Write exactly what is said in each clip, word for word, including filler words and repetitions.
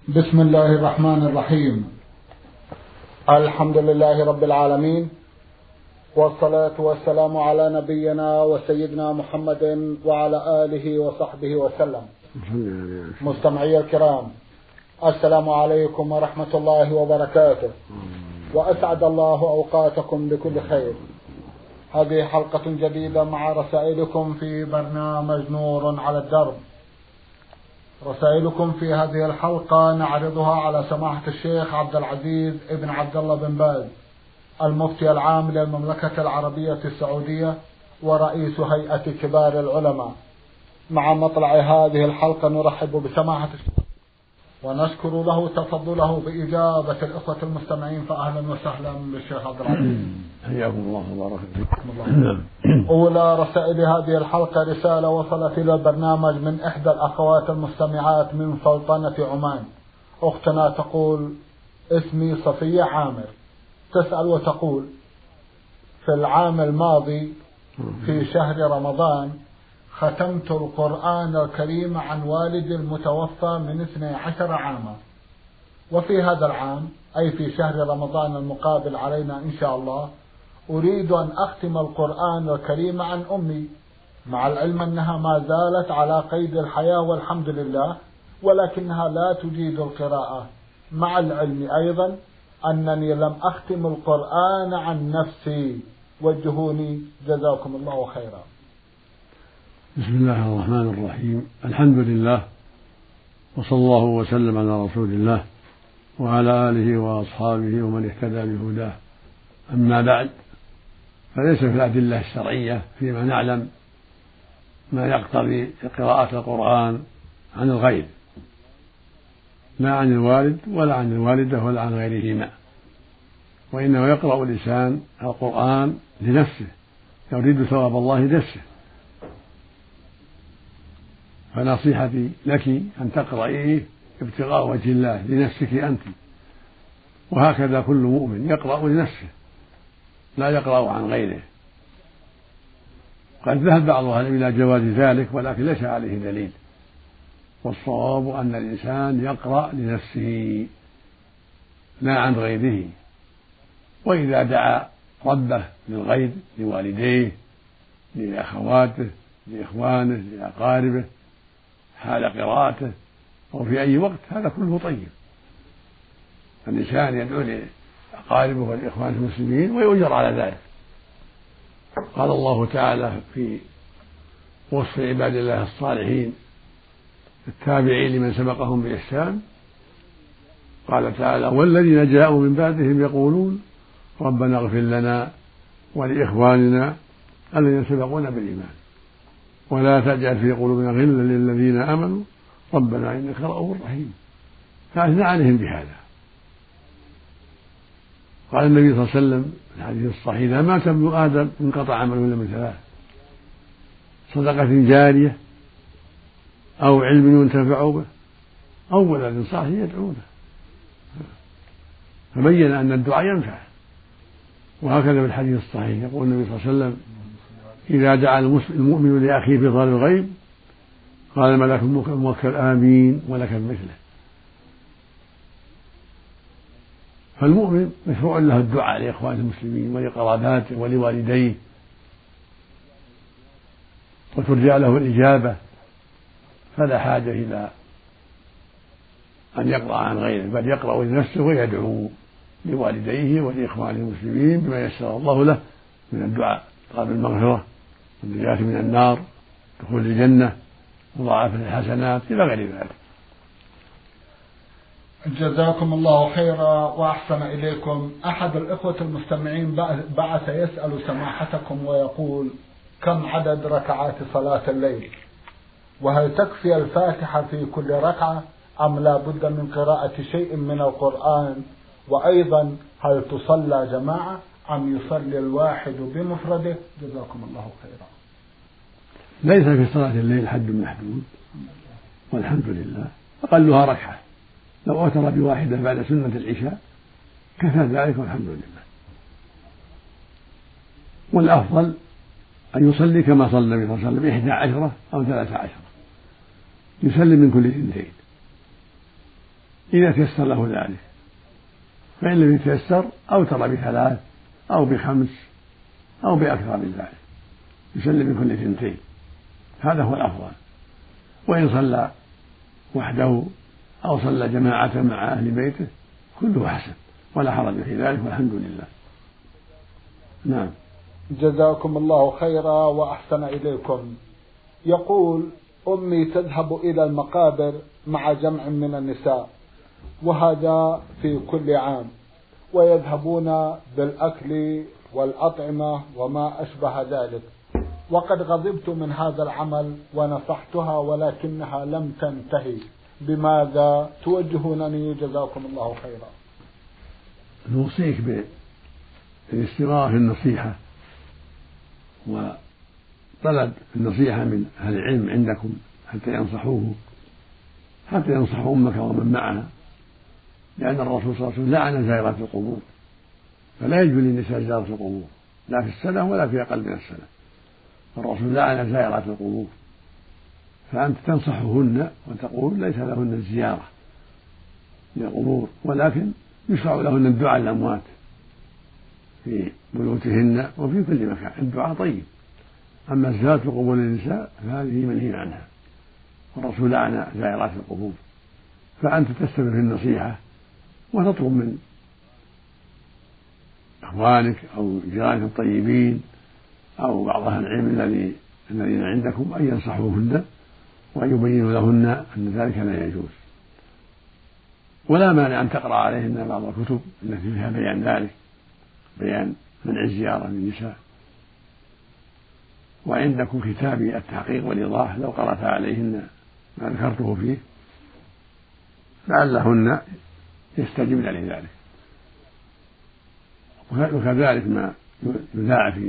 بسم الله الرحمن الرحيم. الحمد لله رب العالمين، والصلاة والسلام على نبينا وسيدنا محمد وعلى آله وصحبه وسلم. مستمعي الكرام، السلام عليكم ورحمة الله وبركاته، وأسعد الله أوقاتكم بكل خير. هذه حلقة جديدة مع رسائلكم في برنامج نور على الدرب. رسائلكم في هذه الحلقة نعرضها على سماحة الشيخ عبد العزيز ابن عبد الله بن باز، المفتي العام للمملكة العربية السعودية ورئيس هيئة كبار العلماء. مع مطلع هذه الحلقة نرحب بسماحة الشيخ ونشكر له تفضله بإجابة الإخوة المستمعين، فأهلا وسهلا بالشيخ عبد العزيز. حياكم الله وبارك فيكم. أولى رسائل هذه الحلقة رسالة وصلت إلى البرنامج من إحدى الأخوات المستمعات من سلطنة عمان. أختنا تقول: اسمي صفية عامر، تسأل وتقول: في العام الماضي في شهر رمضان ختمت القرآن الكريم عن والدي المتوفى من اثني عشر عاما، وفي هذا العام أي في شهر رمضان المقابل علينا إن شاء الله أريد أن أختم القرآن الكريم عن أمي، مع العلم أنها ما زالت على قيد الحياة والحمد لله، ولكنها لا تجيد القراءة، مع العلم أيضا أنني لم أختم القرآن عن نفسي. وجهوني جزاكم الله خيرا. بسم الله الرحمن الرحيم. الحمد لله، وصلى الله وسلم على رسول الله وعلى آله وأصحابه ومن اهتدى بهداه. أما بعد، فليس في الأدلة الشرعية فيما نعلم ما يقتضي قراءة القرآن عن الغير، لا عن الوالد ولا عن الوالدة ولا عن غيرهما، وإنما يقرأ الإنسان القرآن لنفسه، يريد ثواب الله لنفسه. فنصيحتي لك أن تقرأيه ابتغاء وجه الله لنفسك أنت، وهكذا كل مؤمن يقرأ لنفسه لا يقرأ عن غيره. قد ذهب بعض أهل العلم إلى جواز ذلك، ولكن ليس عليه دليل، والصواب أن الإنسان يقرأ لنفسه لا عن غيره. وإذا دعا ربه للغير، لوالديه، لأخواته، لإخوانه، لأقاربه، حال قراءته أو في أي وقت، هذا كله طيب. الإنسان يدعو لأقاربه والإخوان المسلمين ويؤجر على ذلك. قال الله تعالى في وصف عباد الله الصالحين التابعين لمن سبقهم بإحسان، قال تعالى: والذين جاءوا من بعدهم يقولون ربنا اغفر لنا ولإخواننا الذين سبقونا بالإيمان ولا تجعل في قلوبنا غلا للذين آمنوا ربنا إنك رؤوف رحيم. فأثنى عليهم بهذا. قال النبي صلى الله عليه وسلم في الحديث الصحيح: إذا مات ابن آدم انقطع عمله إلا من ثلاث: صدقة جارية، أو علم ينتفع به، أو ولد صالح يدعو له. فبين أن الدعاء ينفع. وهكذا في الحديث الصحيح يقول النبي صلى الله عليه وسلم: إذا دعا المؤمن لأخيه في ظهر الغيب قال الملك الموكل آمين ولك مثله. فالمؤمن مشروع له الدعاء لإخوانه المسلمين ولقراباته ولوالديه، وترجى له الإجابة، فلا حاجة إلى أن يقرأ عن غيره، بل يقرأ لنفسه ويدعو لوالديه ولإخوانه المسلمين بما يسر الله له من الدعاء، طلب المغفرة والنجاة من النار، دخول الجنة، مضاعفة الحسنات، إلى غير ذلك. جزاكم الله خيرا وأحسن إليكم. أحد الإخوة المستمعين بعث يسأل سماحتكم ويقول: كم عدد ركعات صلاة الليل؟ وهل تكفي الفاتحة في كل ركعة أم لا بد من قراءة شيء من القرآن؟ وأيضا هل تصلى جماعة أم يصلي الواحد بمفرده؟ جزاكم الله خيرا. ليس في صلاة الليل حد محدود، والحمد لله. أقلها ركعة، لو أوتر بواحدة بعد سنة العشاء كفى ذلك والحمد لله. والأفضل أن يصلي كما صلى النبي صلى الله عليه وسلم إحدى عشرة أو ثلاثة عشرة، يسلم من كل اثنتين. إذا تيسر له ذلك، فإن لم يتيسر أوتر بثلاث أو بخمس أو بأكثر من ذلك، يسلم من كل ثنتين، هذا هو الأفضل. وإن صلى وحده أو صلى جماعة مع أهل بيته كله حسن ولا حرج في ذلك، والحمد لله. نعم. جزاكم الله خيرا وأحسن إليكم. يقول: أمي تذهب إلى المقابر مع جمع من النساء، وهذا في كل عام، ويذهبون بالأكل والأطعمة وما أشبه ذلك، وقد غضبت من هذا العمل ونصحتها ولكنها لم تنتهي، بماذا توجهونني جزاكم الله خيرا؟ نوصيك بالاستمرار في النصيحة وطلب النصيحة من أهل العلم عندكم حتى ينصحوه، حتى ينصحوا أمك ومن معها، لأن الرسول صلى الله عليه وسلم لعن زائرات القبور، فلا يجوز للنساء زيارة القبور لا في السنة ولا في أقل من السنة، الرسول لعن زائرات القبور، فأنت تنصحهن وتقول ليس لهن الزيارة للقبور، ولكن يشرع لهن الدعاء للأموات في بيوتهن وفي كل مكان، الدعاء طيب. أما زيارة القبور للنساء فهذه منهي عنها، والرسول لعن زائرات القبور، فأنت تستمر في النصيحة وتطلب من إخوانك أو جيرانك الطيبين أو بعض أهل العلم الذي الذين عندكم أن ينصحوهن وأن يبينوا لهن أن ذلك لا يجوز، ولا مانع أن تقرأ عليهن بعض الكتب التي فيها بيان ذلك، بيان منع الزيارة للنساء. وعندكم كتابي التحقيق والإيضاح، لو قرأت عليهن ما ذكرته فيه لعلهن يستجبن لذلك. وكذلك ما يذاع في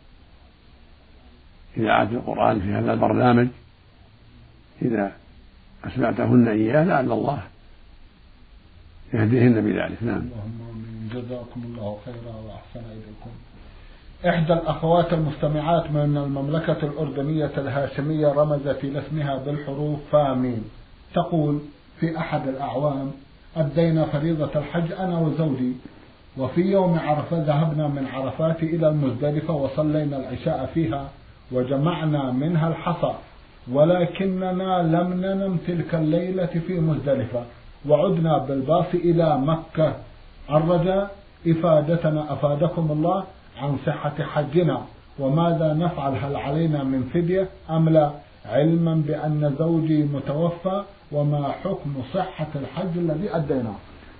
إذاعة القرآن في هذا البرنامج، إذا أسمعتهن إياه لعل الله يهديهن بذلك. نعم. اللهم آمين. جزاكم الله خيرا وأحسن إليكم. إحدى الأخوات المستمعات من المملكة الأردنية الهاشمية رمزت إلى اسمها بالحروف فامين، تقول: في أحد الأعوام أدينا فريضة الحج أنا وزوجي، وفي يوم عرفة ذهبنا من عرفات إلى المزدلفة وصلينا العشاء فيها وجمعنا منها الحصى، ولكننا لم ننم تلك الليلة في مزدلفة، وعدنا بالباص إلى مكة. الرجاء إفادتنا أفادكم الله عن صحة حجنا، وماذا نفعل؟ هل علينا من فدية أم لا؟ علما بأن زوجي متوفى، وما حكم صحة الحج الذي أديناه؟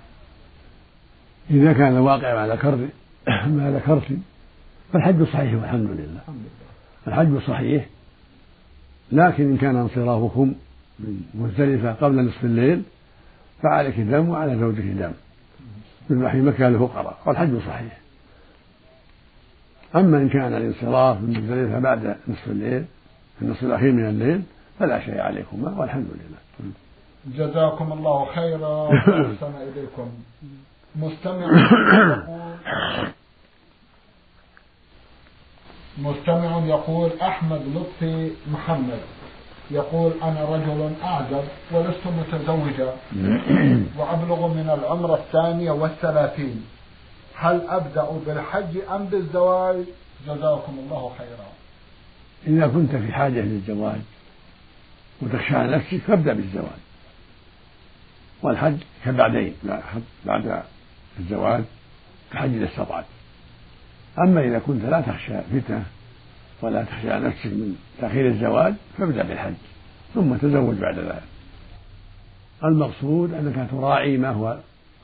إذا كان الواقع ما ذكرت ما ذكرت فالحج صحيح والحمد لله، الحج صحيح. لكن إن كان انصرافكم من مزدلفة قبل نصف الليل فعليك دم وعلى زوجك دم بالبحر مكة للفقراء، والحج صحيح. أما إن كان الانصراف من مزدلفة بعد نصف الليل في النصف الأخير من الليل فلا شيء عليكما والحمد لله. جزاكم الله خيرا وأحسن إليكم. مستمع يقول مستمع يقول أحمد لطفي محمد يقول: أنا رجل أعزب ولست متزوجا وأبلغ من العمر الثانية والثلاثين، هل أبدأ بالحج أم بالزواج؟ جزاكم الله خيرا. إذا كنت في حاجة للزواج وتخشى على نفسك فابدأ بالزواج، والحج كبعدين بعد الزواج كحج إذا استطعت. أما إذا كنت لا تخشى فتنة ولا تخشى على نفسك من تأخير الزواج فابدأ بالحج ثم تزوج بعد ذلك. المقصود أنك تراعي ما هو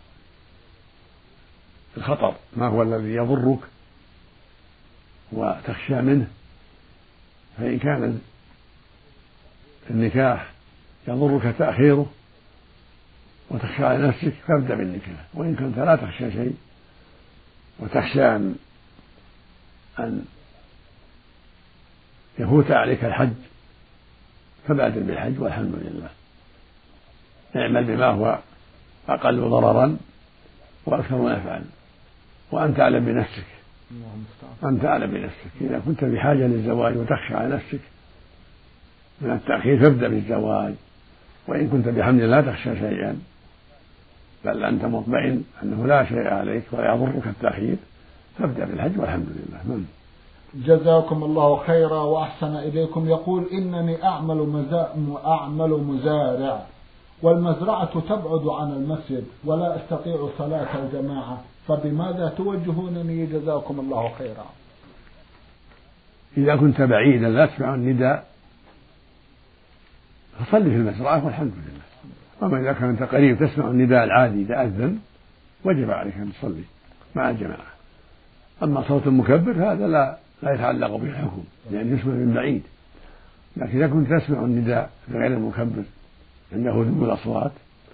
الخطر، ما هو الذي يضرك وتخشى منه، فإن كان النكاح يضرك تأخيره وتخشى على نفسك فابدأ بالنكاح، وإن كنت لا تخشى شيء وتخشى أن أن يفوت عليك الحج فبادر بالحج والحمد لله. اعمل بما هو أقل ضررا وأكثر نفعا، وأنت أعلم بنفسك. أنت أعلم بنفسك. إذا كنت بحاجة للزواج وتخشى على نفسك من التأخير فابدأ بالزواج، وإن كنت بحمد لا تخشى شيئا بل أنت مطمئن أنه لا شيء عليك ولا يضرك التأخير، فابدأ بالحج والحمد لله. من جزاكم الله خيرا وأحسن إليكم. يقول إنني أعمل, مزا... أعمل مزارع والمزرعة تبعد عن المسجد ولا أستطيع صلاة الجماعة، فبماذا توجهونني جزاكم الله خيرا؟ إذا كنت بعيدا لا تسمع النداء فصلي في المزرعة والحمد لله. أما إذا كنت قريب تسمع النداء العادي إذا أذن وجب عليك أن تصلي مع الجماعة. أما صوت المكبر هذا لا لا يتعلق بالحكم لأن يسمع من بعيد، لكن إذا كنت تسمع النداء بغير المكبر عنده هدوء الأصوات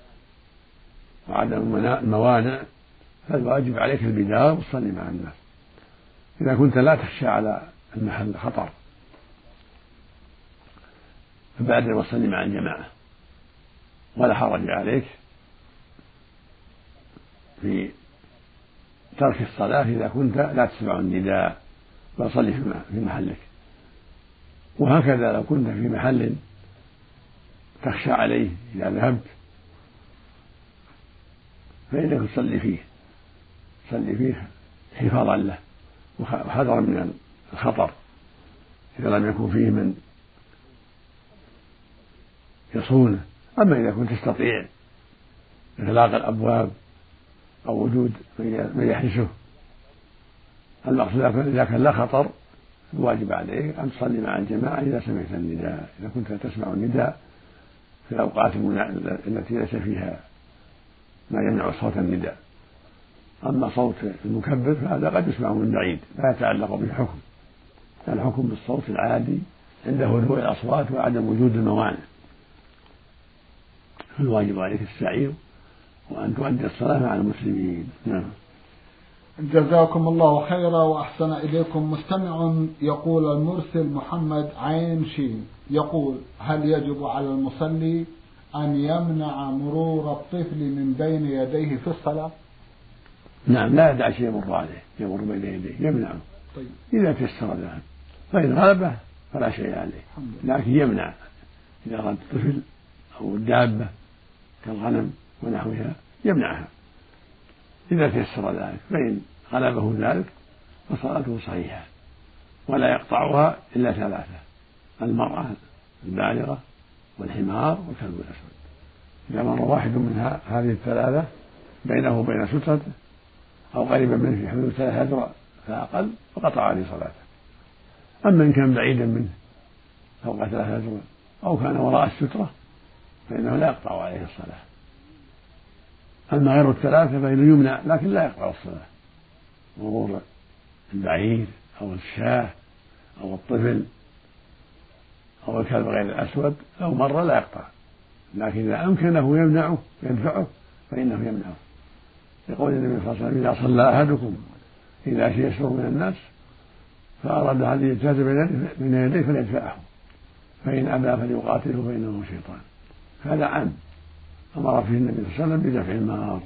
وعدم الموانع فالواجب عليك البدار والصلي مع الناس. إذا كنت لا تخشى على المحل خطر فبادر والصلي مع الجماعة، ولا حرج عليك في ترك الصلاة إذا كنت لا تسمع النداء وصلي في محلك. وهكذا لو كنت في محل تخشى عليه إذا ذهبت فإنك تصلي فيه تصلي فيه حفاظا له وحذرا من الخطر إذا لم يكن فيه من يصونه. أما إذا كنت تستطيع إغلاق الأبواب أو وجود من يحرسه المقصود إذا كان لا خطر الواجب عليك أن تصلي مع الجماعة إذا سمعت النداء، إذا كنت تسمع النداء في الأوقات التي ليس فيها ما يمنع صوت النداء. أما صوت المكبر فهذا قد يسمع من بعيد لا يتعلق بالحكم، الحكم بالصوت العادي عند هدوء الأصوات وعدم وجود الموانع. فالواجب عليك السعي وأن تؤدي الصلاة مع المسلمين. نعم. جزاكم الله خيرا وأحسن إليكم. مستمع يقول المرسل محمد عين شين يقول: هل يجب على المصلي أن يمنع مرور الطفل من بين يديه في الصلاة؟ نعم، لا يدع شيء يمر عليه يمر بين يديه يمنعه. طيب. إذا تيسر ذلك، فإن غلبه فلا شيء عليه، لكن يمنع إذا أراد الطفل أو الدابة كالغنم ونحوها يمنعها إذا تيسر ذلك، فإن غلبه ذلك فصلاته صحيحة ولا يقطعها إلا ثلاثة: المرأة البالغة والحمار والكلب الأسود. إذا مر واحد من هذه الثلاثة بينه وبين سترته أو قريبا منه في حدود ثلاثة أذرع فأقل فقطع عليه صلاته. أما إن كان بعيدا منه فوق ثلاثة أذرع أو كان وراء السترة فإنه لا يقطع عليه الصلاة. أما غير الثلاثة فإنه يمنع لكن لا يقطع الصلاة. مرور البعير أو الشاة أو الطفل أو الكلب غير الأسود لو مر لا يقطع، لكن إذا أمكنه يمنعه يدفعه فإنه يمنعه، يقول النبي صلى الله عليه وسلم: إذا صلى أحدكم إلى شيء يسر من الناس فأراد أن يجتاز بين يديه فليدفعه، فإن أبى فليقاتله فإنه شيطان. هذا عام أمر فيه النبي صلى الله عليه وسلم بدفع المار،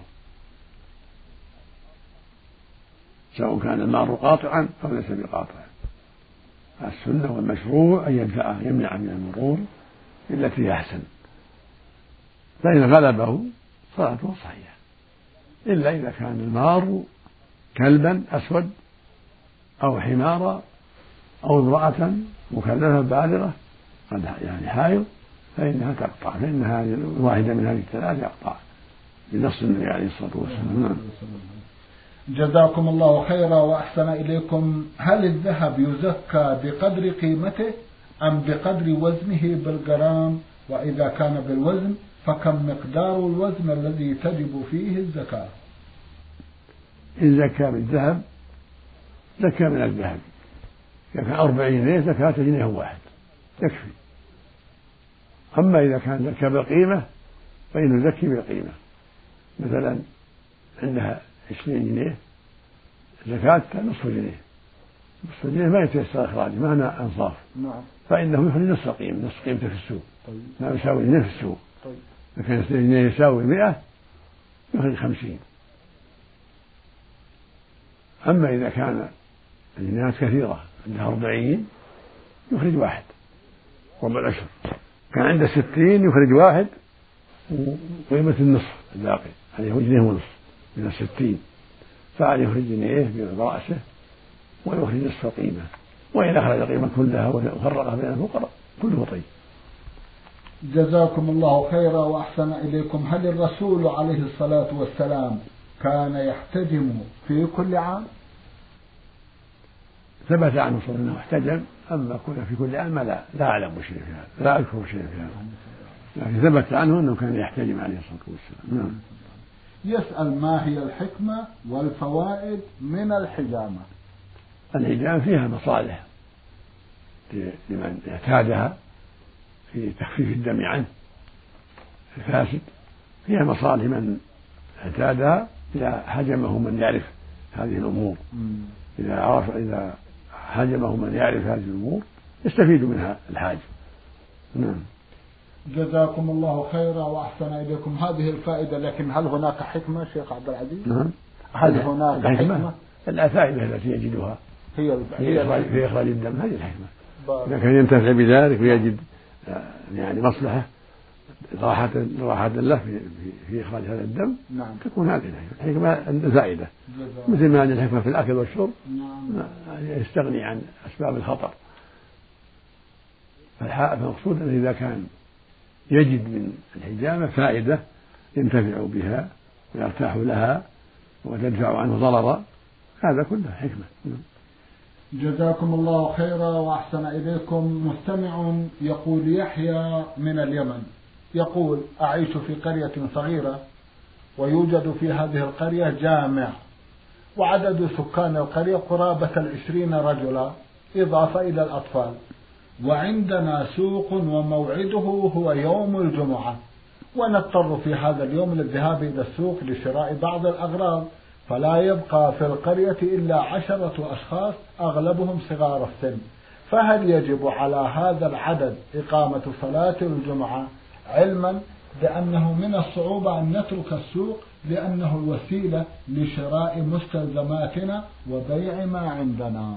سواء كان المار قاطعا أو ليس بقاطع. السنة والمشروع أن يدفعه يمنع من المرور بالتي أحسن، فإن غلبه صلاته صحيحة، إلا إذا كان المار كلبا أسود أو حمارا أو امرأة مكلفة بالغة قد يعني حائض فإنها تقطع، فإن هذه واحدة من هذه الثلاث يقطع بنص النبي عليه الصلاة والسلام. جزاكم الله خيرا وأحسن إليكم. هل الذهب يزكى بقدر قيمته أم بقدر وزنه بالجرام؟ وإذا كان بالوزن فكم مقدار الوزن الذي تجب فيه الزكاة؟ إن زكى بالذهب زكى من الذهب، إذا كان أربعين جنيه زكاة جنيه واحد يكفي. أما إذا كان زكى بالقيمة فإنه يزكي بالقيمة، مثلا عندها عشرين جنيه زكاة نصف جنيه، نصف جنيه ما يتيسر إخراجه معنا أنصاف، فإنه يخرج نصف قيمة نصف قيمته في السوق. طيب. ما يساوي جنيه في السوق. طيب. إذا كان جنيه يساوي مئة يخرج خمسين. أما إذا كان الجنيهات كثيرة عندها أربعين يخرج واحد ربع العشر، كان عنده ستين يخرج واحد وقيمة النصف الباقي عليه جنيه ونصف من الستين، فعليه يخرج جنيه برأسه ويخرج نصف القيمة، وإن أخرج القيمة كلها وفرقها بين الفقراء كله طيب. جزاكم الله خيرا وأحسن إليكم. هل الرسول عليه الصلاة والسلام كان يحتجم في كل عام؟ ثبت عنه صلى الله عليه وسلم احتجم، أما كنا في كل عام لا لا أعلم شيء في هذا، لا أذكر شيء في هذا، لكن ثبت عنه أنه كان يحتجم عليه الصلاة والسلام. نعم. يسأل ما هي الحكمة والفوائد من الحجامة؟ الحجامة فيها مصالح لمن اعتادها في تخفيف الدم عنه الفاسد، فيها مصالح من اعتادها إذا حجمه من يعرف هذه الأمور، إذا عرف إذا حجمه من يعرف هذه الأمور يستفيد منها الحاج. نعم. جزاكم الله خيرا وأحسن إليكم. هذه الفائدة، لكن هل هناك حكمة شيخ عبد العزيز؟ نعم. هل هناك الحكمة حكمة؟ الفائدة التي يجدها هي في, في إخراج الدم، هذه الحكمة. إذا كان ينتفع بذلك ويجد يعني مصلحة راحة راحة له في, في, في إخراج هذا الدم، نعم. تكون هذه الحكمة الحكمة زائدة، مثل ما أن الحكمة في الأكل والشرب، نعم. يستغني عن أسباب الخطر. فالمقصود أنه إذا كان يجد من الحجامة فائدة ينتفع بها ويرتاح لها وتدفع عنه ضررا، هذا كله حكمة. جزاكم الله خيرا وأحسن إليكم. مستمع يقول يحيى من اليمن، يقول أعيش في قرية صغيرة ويوجد في هذه القرية جامع، وعدد سكان القرية قرابة العشرين رجلا إضافة إلى الأطفال، وعندنا سوق وموعده هو يوم الجمعة، ونضطر في هذا اليوم للذهاب إلى السوق لشراء بعض الأغراض، فلا يبقى في القرية إلا عشرة أشخاص أغلبهم صغار السن، فهل يجب على هذا العدد إقامة صلاة الجمعة، علما بأنه من الصعوبة أن نترك السوق لأنه الوسيلة لشراء مستلزماتنا وبيع ما عندنا؟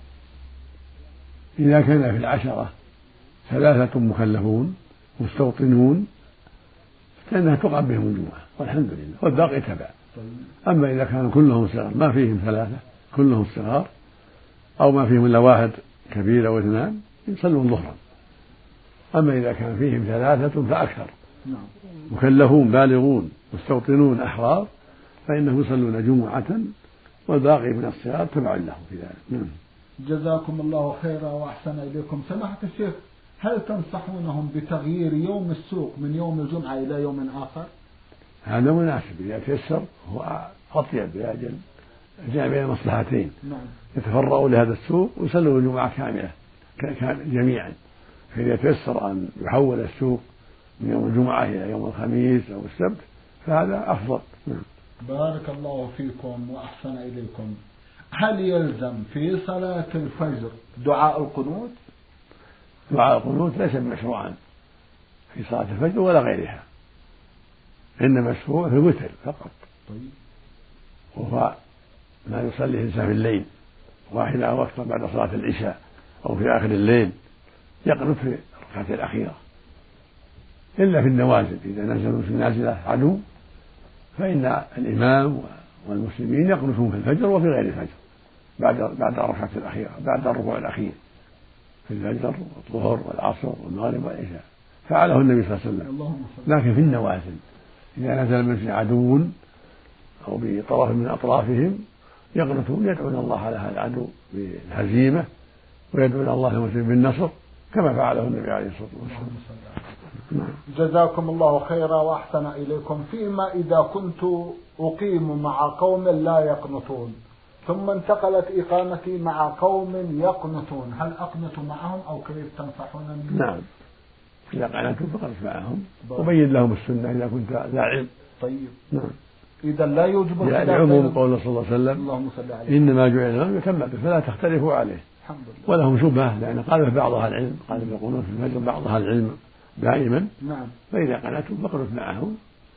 إذا كان في العشرة ثلاثة مكلفون مستوطنون فإنها تقام بهم الجمعة والحمد لله، والباقي تبع. أما إذا كانوا كلهم صغار ما فيهم ثلاثة كلهم صغار، أو ما فيهم إلا واحد كبير أو اثنان، يصلون ظهرا. أما إذا كان فيهم ثلاثة فأكثر مكلفون بالغون مستوطنون أحرار فإنهم يصلون جمعة، والباقي من الصغار تبع له في ذلك. نعم. جزاكم الله خيرا وأحسن إليكم. سماحة الشيخ، هل تنصحونهم بتغيير يوم السوق من يوم الجمعة إلى يوم آخر؟ هذا مناسب إذا تيسر، هو أطيب لأجل جمع بين المصلحتين. نعم. يتفرغوا لهذا السوق ويصلوا الجمعة كاملة جميعا، فإذا تيسر أن يحول السوق من يوم الجمعة إلى يوم الخميس أو السبت فهذا أفضل. نعم. بارك الله فيكم وأحسن إليكم. هل يلزم في صلاة الفجر دعاء القنوت؟ دعاء القنوت ليس مشروعا في صلاة الفجر ولا غيرها، إنما مشروع في الوتر فقط. طيب. وهو ما يصلي الإنسان في الليل واحد أو أكثر بعد صلاة العشاء أو في آخر الليل يقنط في الركعة الأخيرة، إلا في النوازل إذا نزلوا في النازلة عدو فإن الإمام والمسلمين يقنطون في الفجر وفي غير الفجر بعد بعد الركعة الأخيرة بعد الركوع الأخير في الفجر والظهر والعصر والمغرب والعشاء، فعله النبي صلى الله عليه وسلم. لكن في النوازل إذا نزل من عدو أو بطرف من أطرافهم يقنطون يدعون الله على هذا العدو بالهزيمة ويدعون الله المسلمين بالنصر كما فعله النبي عليه الصلاة والسلام. جزاكم الله خيرا وأحسن إليكم. فيما إذا كنت أقيم مع قوم لا يقنطون ثم انتقلت إقامتي مع قوم يقنطون، هل أقنط معهم أو كيف تنصحونني؟ نعم، إذا قنطوا فقنط معهم وبين لهم السنة إذا كنت لا علم. طيب. نعم. إذا لا يوجب الخلاف. لعموم قول صلى الله عليه وسلم اللهم صل عليه إنما جعل الإمام يتم به فلا تختلفوا عليه. الحمد لله. ولهم شبهة لأن قال في بعض أهل العلم قال في القنوت في الفجر بعض أهل العلم دائما. نعم. فإذا قنطوا فاقنط معهم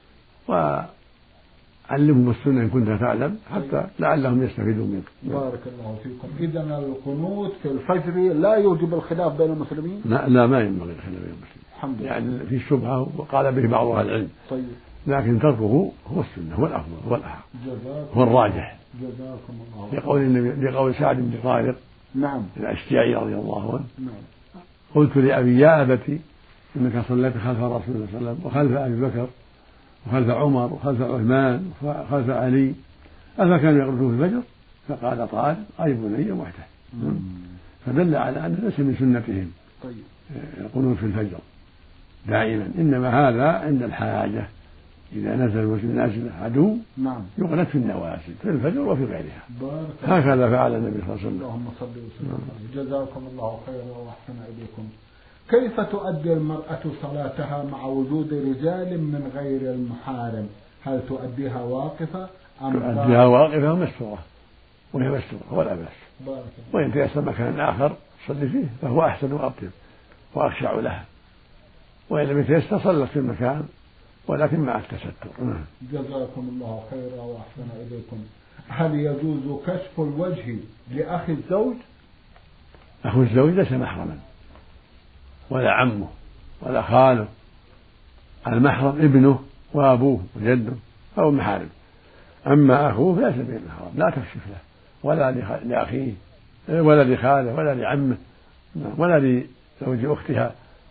وعلمهم السنة إن كنت تعلم حتى لعلهم يستفيدون منك. بارك الله فيكم. إذا القنوت في الفجر لا يوجب الخلاف بين المسلمين؟ لا, لا ما ينبغي الخلاف بين المسلمين. الحمد لله. يعني في الشبهة وقال به بعض أهل العلم. طيب. لكن تركه هو السنة، هو الأفضل، هو الأحق، هو الراجح. جزاكم الله. لقول النبي، لقول سعد بن طارق نعم الأشجعي رضي الله عنه: نعم. قلت لأبي: يا أبتي، إنك صليت خلف رسول الله صلى الله عليه وسلم وخلف أبي بكر وخلف عمر وخلف عثمان وخلف علي، أفكانوا يقنطون في الفجر؟ فقال طارق: أي بني محتاج. فدل على أن ليس من سنتهم يقولون في الفجر دائما، إنما هذا عند الحاجة، إذا نزل في نازل عدو نعم يقنط في النوازل في الفجر وفي غيرها، هكذا فعل النبي صلى الله عليه وسلم. اللهم صل وسلم. جزاكم الله خيرا وأحسن إليكم. كيف تؤدي المرأة صلاتها مع وجود رجال من غير المحارم؟ هل تؤديها واقفة أم تؤديها واقفة ومستورة، وهي مستورة ولا بأس، وإن تيسر مكان آخر صلي فيه فهو أحسن وأطيب وأخشع لها، وإن لم يتيسر صلت في المكان ولكن مع التستر. جزاكم الله خيرا وأحسن إليكم. هل يجوز كشف الوجه لأخي الزوج؟ أخو الزوج ليس محرما ولا عمه ولا خاله، المحرم ابنه وأبوه وجده أو محارم، أما أخوه ليس به محرم، لا تكشف له ولا لأخيه ولا لخاله ولا لعمه ولا لزوج أختها.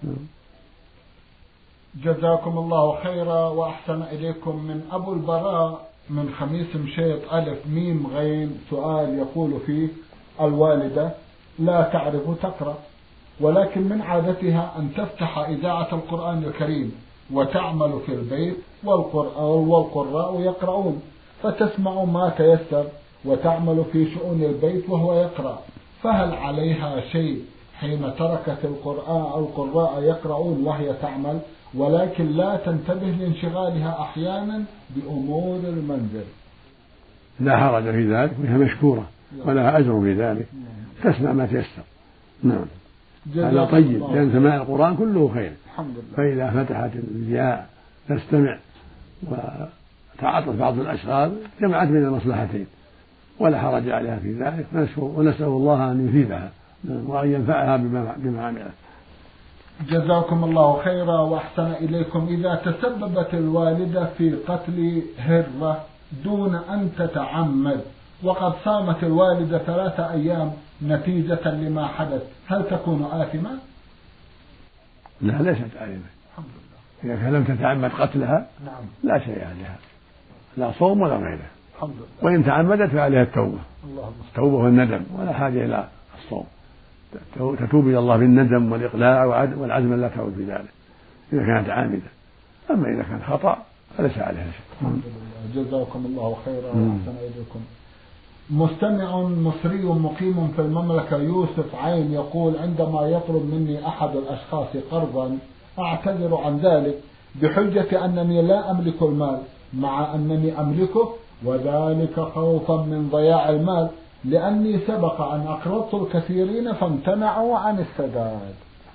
جزاكم الله خيرا وأحسن إليكم. من أبو البراء من خميس مشيط ألف ميم غين سؤال يقول فيه: الوالدة لا تعرف تقرأ، ولكن من عادتها أن تفتح إذاعة القرآن الكريم وتعمل في البيت والقراء يقرؤون، فتسمع ما تيسر وتعمل في شؤون البيت وهو يقرأ، فهل عليها شيء حين تركت القرآن القراء يقرؤون وهي تعمل، ولكن لا تنتبه لانشغالها أحيانا بأمور المنزل؟ لا حرج في ذلك، وهي مشكورة ولها أجر في ذلك، تسمع ما تيسر. نعم، هذا طيب، لأن سماع القرآن كله خير. فإذا فتحت الإذاعة تستمع وتعاطف بعض الأشغال جمعت بين المصلحتين، ولا حرج عليها في ذلك، ونسأل الله أن يثيبها وأن ينفعها بما عملت. جزاكم الله خيرا وأحسن إليكم. إذا تسببت الوالدة في قتل هرة دون أن تتعمد وقد صامت الوالدة ثلاثة أيام نتيجة لما حدث، هل تكون آثمة؟ لا، ليست آثمة الحمد لله، إذا لم تتعمد قتلها نعم لا شيء عليها، لا صوم ولا غيره الحمد لله. وإن تعمدت فعليها التوبة، التوبة والندم، ولا حاجة إلى الصوم، تتوب إلى الله بالندم والإقلاع والعزم لا تعود في ذلك إذا كانت عامدة. أما إذا كان خطأ فليس عليها شيء. الحمد لله. جزاكم الله خيرا وأحسن إليكم. مستمع مصري مقيم في المملكة يوسف عين يقول: عندما يطلب مني أحد الأشخاص قرضا أعتذر عن ذلك بحجة أنني لا أملك المال، مع أنني أملكه، وذلك خوفا من ضياع المال، لأني سبق أن أقرضت الكثيرين فامتنعوا عن السداد.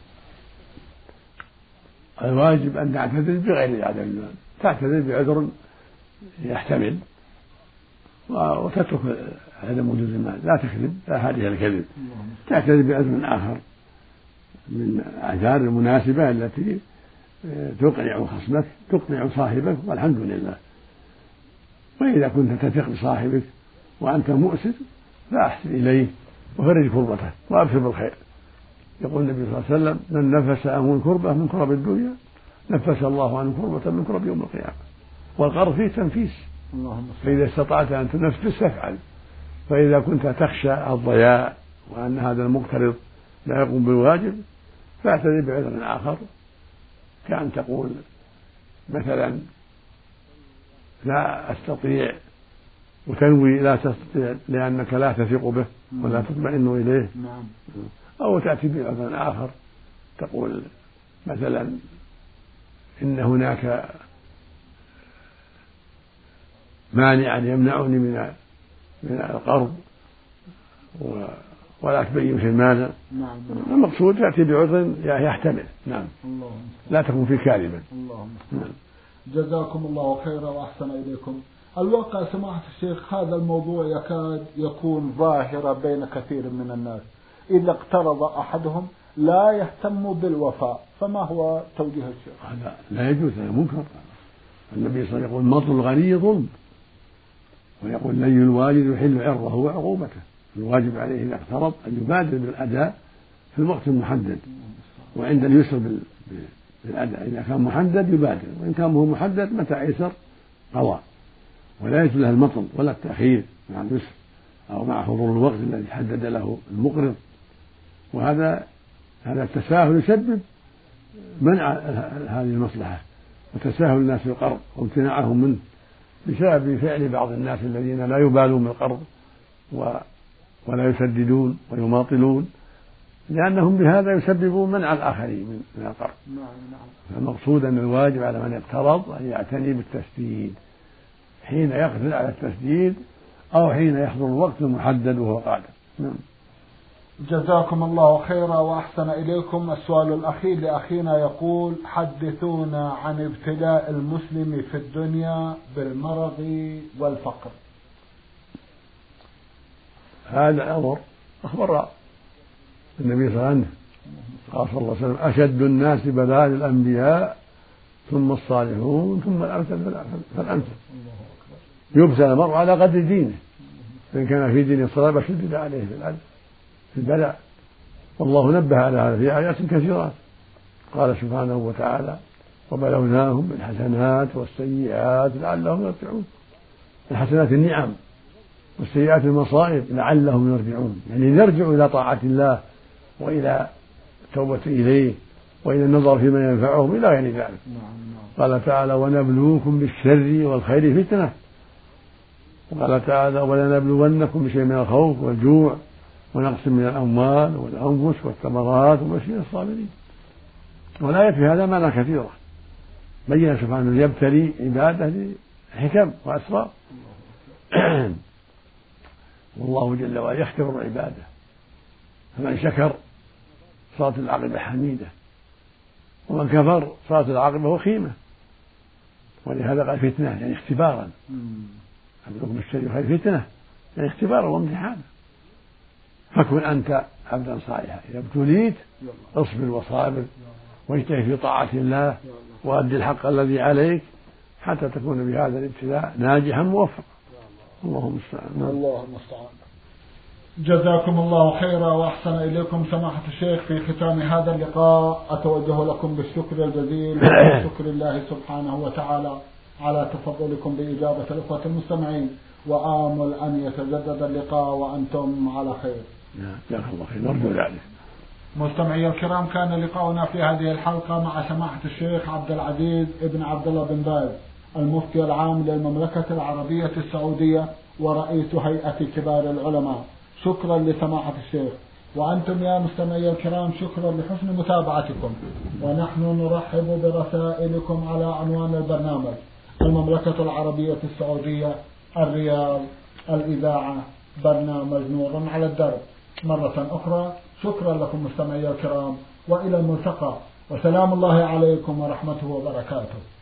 الواجب أن تعتذر بغير عدم المال، تعتذر بعذر يحتمل وتترك عدم وجود المال، لا تكذب، لا حاجة الكذب، تعتذر بعذر آخر من الأعذار المناسبة التي تقنع خصمك تقنع صاحبك، والحمد لله. وإذا كنت تثق بصاحبك وأنت مؤسر فأحسن إليه وفرج كربته وأبشر بالخير. يقول النبي صلى الله عليه وسلم: من نفس عنه كربة من كرب الدنيا نفس الله عنه كربة من كرب يوم القيامة. والقرض فيه تنفيس، فإذا استطعت أن تنفس فافعل. فإذا كنت تخشى الضياع وأن هذا المقترض لا يقوم بالواجب فاعتذر بعذر آخر، كأن تقول مثلا: لا أستطيع، وتنوي لا تستطيع لأنك لا تثق به ولا تطمئن إليه. أو تأتي بعذر آخر تقول مثلا: إن هناك مانعا يمنعني من من القرض ولا تبين في المانع. المقصود تأتي بعذر يحتمل. نعم، لا تكون في كاذبا. نعم. جزاكم الله خيرا وأحسن إليكم. الواقع سماحة الشيخ هذا الموضوع يكاد يكون ظاهرة بين كثير من الناس، إذا اقترض أحدهم لا يهتم بالوفاء، فما هو توجيه الشيخ؟ هذا لا يجوز، هذا منكر، النبي صلى الله عليه وسلم يقول مطل الغني ظلم، ويقول لي الوالد يحل عرضه وعقوبته. الواجب عليه إذا اقترض أن يبادر بالأداء في الوقت المحدد، وعند اليسر بالأداء إذا كان محدد يبادر، وإن كان هو محدد متى يسر قضى، ولا يجوز له المطل ولا التأخير مع اليسر أو مع حضور الوقت الذي حدد له المقرض. وهذا هذا التساهل يسبب منع هذه المصلحة وتساهل الناس في القرض وامتناعهم منه بسبب فعل بعض الناس الذين لا يبالون بالقرض ولا يسددون ويماطلون، لأنهم بهذا يسببون منع الآخرين من القرض. فالمقصود أن الواجب على من اقترض أن يعتني بالتسديد حين يقدر على التسديد أو حين يحضر الوقت المحدد وهو قادر. نعم. جزاكم الله خيرا وأحسن إليكم. السؤال الأخير لأخينا يقول: حدثونا عن ابتلاء المسلم في الدنيا بالمرض والفقر. هذا أمر أخبر النبي صلى الله عليه وسلم قال صلى الله عليه وسلم: أشد الناس بلاء الأنبياء ثم الصالحون ثم الأمثل فالأمثل. يبتلى المرء على قدر دينه، فإن كان في دين الصلابة شدد عليه في البلاء، والله نبه على هذا في آيات كثيرات. قال سبحانه وتعالى: وبلوناهم بالحسنات والسيئات لعلهم يرجعون. الحسنات النعم والسيئات المصائب لعلهم يرجعون، يعني يرجعوا إلى طاعة الله وإلى التوبة إليه وإلى النظر فيما ينفعهم إلى غير ذلك. قال تعالى: ونبلوكم بالشر والخير فتنة. وقال تعالى: ولنبلونكم بشيء من الخوف والجوع ونقص من الأموال والأنفس والثمرات وبشر الصابرين. والآية في هذا معنى كثيرة، بين سبحانه يبتلي عباده لحكم وأسرار. والله جل وعلا يختبر عباده، فمن شكر صارت العاقبة حميدة، ومن كفر صارت العاقبة وخيمة. ولهذا قال فتنة يعني اختبارا. أبلوكم بالشر والخير فتنة يعني اختبارا وامتحانا. فكن أنت عبدا صالحا، إذا ابتليت اصبر وصابر واجتهد في طاعة الله وأدي الحق الذي عليك حتى تكون بهذا الابتلاء ناجحا موفقا. اللهم المستعان. الله المستعان. جزاكم الله خيرا وأحسن إليكم سماحة الشيخ. في ختام هذا اللقاء أتوجه لكم بالشكر الجزيل وشكر الله سبحانه وتعالى على تفضلكم بإجابة الإخوة المستمعين، وآمل أن يتجدد اللقاء وأنتم على خير. جزاك الله خير، نرجو ذلك. مستمعي الكرام، كان لقاؤنا في هذه الحلقة مع سماحة الشيخ عبد العزيز ابن عبد الله بن باز، المفتي العام للمملكة العربية السعودية ورئيس هيئة كبار العلماء. شكرا لسماحة الشيخ. وأنتم يا مستمعي الكرام شكرا لحسن متابعتكم، ونحن نرحب برسائلكم على عنوان البرنامج: المملكة العربية السعودية، الرياض، الإذاعة، برنامج نور على الدرب. مرة أخرى شكرا لكم مستمعي الكرام، وإلى الملتقى، وسلام الله عليكم ورحمته وبركاته.